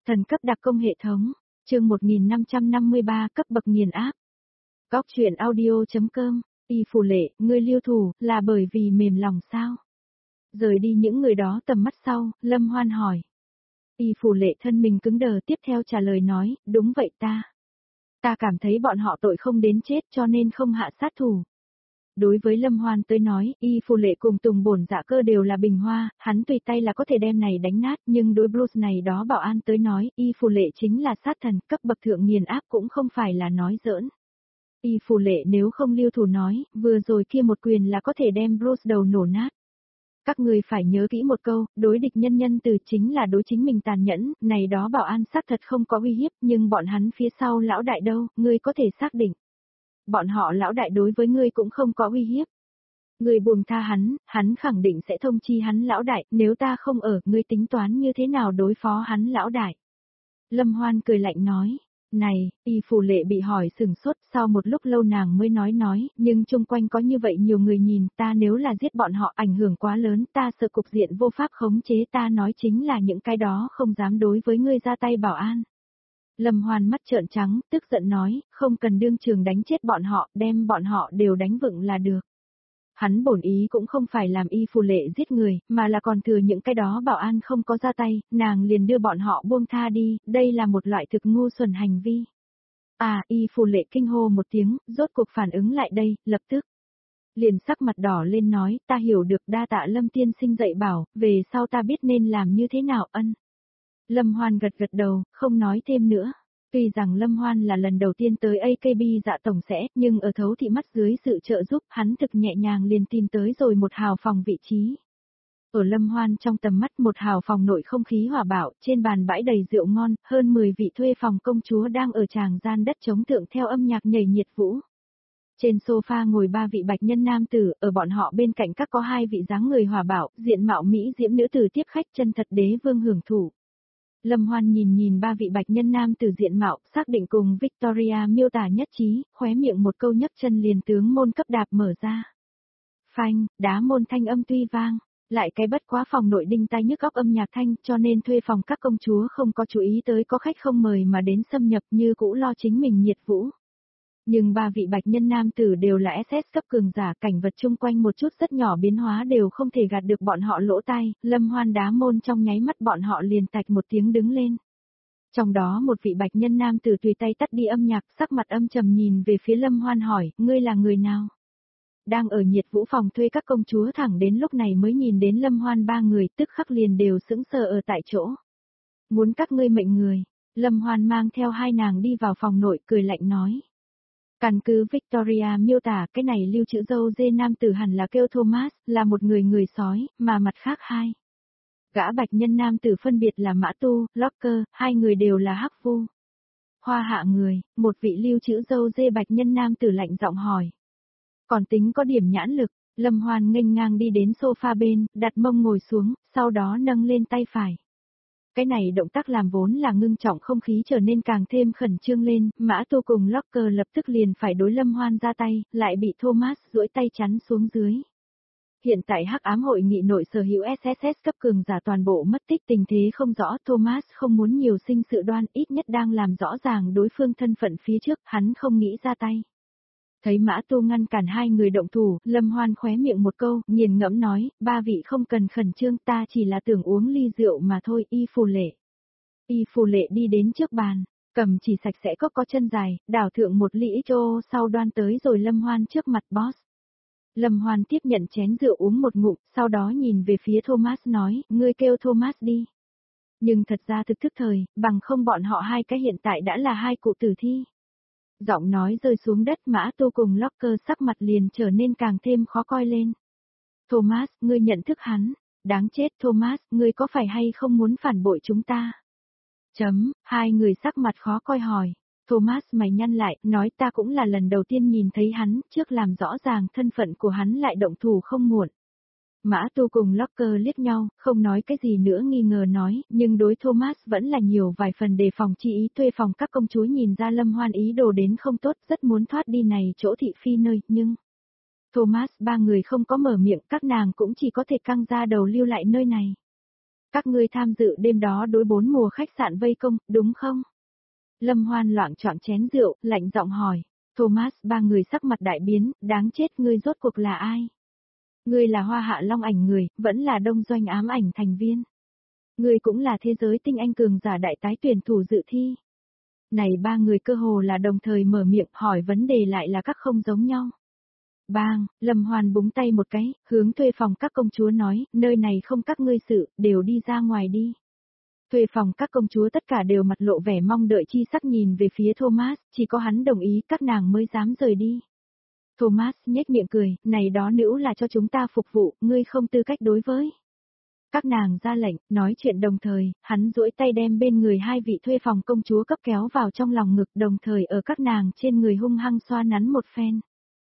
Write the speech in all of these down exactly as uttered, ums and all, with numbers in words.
Thần cấp đặc công hệ thống, chương một nghìn năm trăm năm mươi ba cấp bậc nghiền áp. Góc truyện audio.com, Y Phù Lệ, ngươi lưu thủ, là bởi vì mềm lòng sao? Rời đi những người đó tầm mắt sau, Lâm Hoan hỏi. Y Phù Lệ thân mình cứng đờ tiếp theo trả lời nói, đúng vậy ta. Ta cảm thấy bọn họ tội không đến chết cho nên không hạ sát thủ. Đối với Lâm Hoan tới nói, Y Phù Lệ cùng Tùng Bổn Dạ Cơ đều là bình hoa, hắn tùy tay là có thể đem này đánh nát, nhưng đối Bruce này đó bảo an tới nói, Y Phù Lệ chính là sát thần, cấp bậc thượng nghiền áp cũng không phải là nói giỡn. Y Phù Lệ nếu không lưu thủ nói, vừa rồi kia một quyền là có thể đem Bruce đầu nổ nát. Các người phải nhớ kỹ một câu, đối địch nhân nhân từ chính là đối chính mình tàn nhẫn, này đó bảo an xác thật không có uy hiếp, nhưng bọn hắn phía sau lão đại đâu, ngươi có thể xác định. Bọn họ lão đại đối với ngươi cũng không có uy hiếp. Ngươi buông tha hắn, hắn khẳng định sẽ thông chi hắn lão đại, nếu ta không ở, ngươi tính toán như thế nào đối phó hắn lão đại. Lâm Hoan cười lạnh nói, này, Y Phù Lệ bị hỏi sừng sốt, sau một lúc lâu nàng mới nói nói, nhưng chung quanh có như vậy nhiều người nhìn, ta nếu là giết bọn họ ảnh hưởng quá lớn, ta sợ cục diện vô pháp khống chế, ta nói chính là những cái đó không dám đối với ngươi ra tay bảo an. Lâm Hoan mắt trợn trắng, tức giận nói, không cần đương trường đánh chết bọn họ, đem bọn họ đều đánh vựng là được. Hắn bổn ý cũng không phải làm Y Phù Lệ giết người, mà là còn thừa những cái đó bảo an không có ra tay, nàng liền đưa bọn họ buông tha đi, đây là một loại thực ngu xuẩn hành vi. À, Y Phù Lệ kinh hô một tiếng, rốt cuộc phản ứng lại đây, lập tức. Liền sắc mặt đỏ lên nói, ta hiểu được đa tạ Lâm tiên sinh dạy bảo, về sau ta biết nên làm như thế nào ân. Lâm Hoan gật gật đầu, không nói thêm nữa. Tuy rằng Lâm Hoan là lần đầu tiên tới a ca bê dạ tổng sẽ, nhưng ở thấu thị mắt dưới sự trợ giúp hắn thực nhẹ nhàng liền tìm tới rồi một hào phòng vị trí. Ở Lâm Hoan trong tầm mắt một hào phòng nội không khí hòa bạo, trên bàn bãi đầy rượu ngon, hơn mười vị thuê phòng công chúa đang ở tràng gian đất chống tượng theo âm nhạc nhảy nhiệt vũ. Trên sofa ngồi ba vị bạch nhân nam tử, ở bọn họ bên cạnh các có hai vị dáng người hòa bạo, diện mạo mỹ diễm nữ tử tiếp khách chân thật đế vương hưởng thụ. Lâm Hoan nhìn nhìn ba vị bạch nhân nam từ diện mạo, xác định cùng Victoria miêu tả nhất trí, khóe miệng một câu nhấc chân liền tướng môn cấp đạp mở ra. Phanh, đá môn thanh âm tuy vang, lại cái bất quá phòng nội đinh tai nhức óc âm nhạc thanh, cho nên thuê phòng các công chúa không có chú ý tới có khách không mời mà đến xâm nhập như cũ lo chính mình nhiệt vũ. Nhưng ba vị bạch nhân nam tử đều là ét ét cấp cường giả, cảnh vật chung quanh một chút rất nhỏ biến hóa đều không thể gạt được bọn họ lỗ tai, Lâm Hoan đá môn trong nháy mắt bọn họ liền tạch một tiếng đứng lên. Trong đó một vị bạch nhân nam tử tùy tay tắt đi âm nhạc, sắc mặt âm trầm nhìn về phía Lâm Hoan hỏi, ngươi là người nào? Đang ở nhiệt vũ phòng thuê các công chúa thẳng đến lúc này mới nhìn đến Lâm Hoan ba người, tức khắc liền đều sững sờ ở tại chỗ. Muốn các ngươi mệnh người, Lâm Hoan mang theo hai nàng đi vào phòng nội cười lạnh nói. Căn cứ Victoria miêu tả cái này lưu trữ dâu dê nam tử hẳn là kêu Thomas, là một người người sói, mà mặt khác hai. Gã bạch nhân nam tử phân biệt là Mã Tu, Locker, hai người đều là hắc vu. Hoa hạ người, một vị lưu trữ dâu dê bạch nhân nam tử lạnh giọng hỏi. Còn tính có điểm nhãn lực, Lâm Hoan nghênh ngang đi đến sofa bên, đặt mông ngồi xuống, sau đó nâng lên tay phải. Cái này động tác làm vốn là ngưng trọng không khí trở nên càng thêm khẩn trương lên, Mã Tu cùng Locker lập tức liền phải đối Lâm Hoan ra tay, lại bị Thomas duỗi tay chắn xuống dưới. Hiện tại hắc ám hội nghị nội sở hữu ét ét ét cấp cường giả toàn bộ mất tích tình thế không rõ, Thomas không muốn nhiều sinh sự đoan, ít nhất đang làm rõ ràng đối phương thân phận phía trước, hắn không nghĩ ra tay. Thấy Mã Tu ngăn cản hai người động thủ, Lâm Hoan khóe miệng một câu, nghiền ngẫm nói, ba vị không cần khẩn trương, ta chỉ là tưởng uống ly rượu mà thôi. Y Phù Lệ. Y Phù Lệ đi đến trước bàn, cầm chỉ sạch sẽ cốc có chân dài, đảo thượng một ly ích ô sau đoan tới rồi Lâm Hoan trước mặt boss. Lâm Hoan tiếp nhận chén rượu uống một ngụm, sau đó nhìn về phía Thomas nói, ngươi kêu Thomas đi. Nhưng thật ra thực thức thời, bằng không bọn họ hai cái hiện tại đã là hai cụ tử thi. Giọng nói rơi xuống đất, Mã Tu cùng Locker sắc mặt liền trở nên càng thêm khó coi lên. Thomas, ngươi nhận thức hắn, đáng chết Thomas, ngươi có phải hay không muốn phản bội chúng ta? Chấm, hai người sắc mặt khó coi hỏi. Thomas mày nhăn lại, nói ta cũng là lần đầu tiên nhìn thấy hắn, trước làm rõ ràng thân phận của hắn lại động thủ không muộn. Mã Tu cùng Locker liếc nhau, không nói cái gì nữa nghi ngờ nói, nhưng đối Thomas vẫn là nhiều vài phần đề phòng chi ý. Thuê phòng các công chúa nhìn ra Lâm Hoan ý đồ đến không tốt, rất muốn thoát đi này chỗ thị phi nơi, nhưng Thomas ba người không có mở miệng, các nàng cũng chỉ có thể căng ra đầu lưu lại nơi này. Các ngươi tham dự đêm đó đối bốn mùa khách sạn vây công, đúng không? Lâm Hoan loạng choạng chén rượu, lạnh giọng hỏi. Thomas ba người sắc mặt đại biến, đáng chết ngươi rốt cuộc là ai? Ngươi là Hoa Hạ Long ảnh người, vẫn là Đông Doanh ám ảnh thành viên. Ngươi cũng là thế giới tinh anh cường giả đại tái tuyển thủ dự thi. Này ba người cơ hồ là đồng thời mở miệng hỏi vấn đề lại là các không giống nhau. Bang, Lâm Hoan búng tay một cái, hướng thuê phòng các công chúa nói, nơi này không các ngươi sự, đều đi ra ngoài đi. Thuê phòng các công chúa tất cả đều mặt lộ vẻ mong đợi chi sắc nhìn về phía Thomas, chỉ có hắn đồng ý các nàng mới dám rời đi. Thomas nhếch miệng cười, này đó nữ là cho chúng ta phục vụ, ngươi không tư cách đối với. Các nàng ra lệnh, nói chuyện đồng thời, hắn duỗi tay đem bên người hai vị thuê phòng công chúa cấp kéo vào trong lòng ngực đồng thời ở các nàng trên người hung hăng xoa nắn một phen.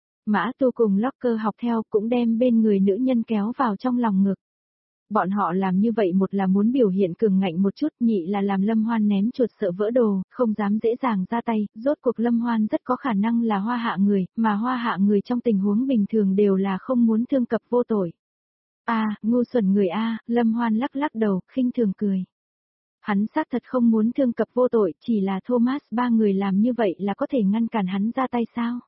Mã Tu cùng Locker học theo cũng đem bên người nữ nhân kéo vào trong lòng ngực. Bọn họ làm như vậy một là muốn biểu hiện cường ngạnh một chút, nhị là làm Lâm Hoan ném chuột sợ vỡ đồ, không dám dễ dàng ra tay, rốt cuộc Lâm Hoan rất có khả năng là Hoa Hạ người, mà Hoa Hạ người trong tình huống bình thường đều là không muốn thương cập vô tội. A, à, ngu xuẩn người A, Lâm Hoan lắc lắc đầu, khinh thường cười. Hắn xác thật không muốn thương cập vô tội, chỉ là Thomas ba người làm như vậy là có thể ngăn cản hắn ra tay sao?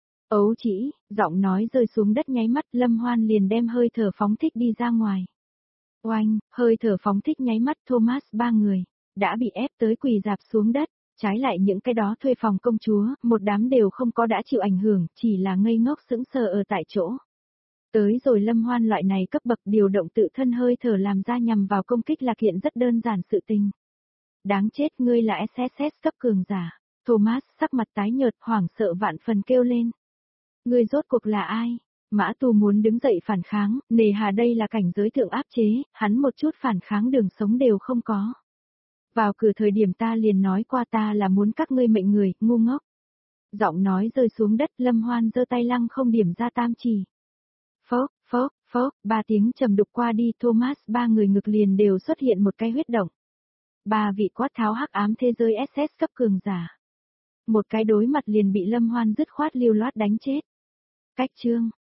Ấu chỉ, giọng nói rơi xuống đất nháy mắt, Lâm Hoan liền đem hơi thở phóng thích đi ra ngoài. Oanh, hơi thở phóng thích nháy mắt Thomas ba người, đã bị ép tới quỳ dạp xuống đất, trái lại những cái đó thuê phòng công chúa, một đám đều không có đã chịu ảnh hưởng, chỉ là ngây ngốc sững sờ ở tại chỗ. Tới rồi Lâm Hoan loại này cấp bậc điều động tự thân hơi thở làm ra nhằm vào công kích là kiện rất đơn giản sự tình. Đáng chết ngươi là ét ét ét cấp cường giả, Thomas sắc mặt tái nhợt hoảng sợ vạn phần kêu lên. Ngươi rốt cuộc là ai? Mã Tu muốn đứng dậy phản kháng, nề hà đây là cảnh giới thượng áp chế, hắn một chút phản kháng đường sống đều không có. Vào cửa thời điểm ta liền nói qua ta là muốn các ngươi mệnh người, ngu ngốc. Giọng nói rơi xuống đất, Lâm Hoan giơ tay lăng không điểm ra tam chỉ. Phốc, phốc, phốc, ba tiếng trầm đục qua đi, Thomas ba người ngực liền đều xuất hiện một cái huyết động. Ba vị quát tháo hắc ám thế giới ét ét cấp cường giả. Một cái đối mặt liền bị Lâm Hoan dứt khoát lưu loát đánh chết. Cách chương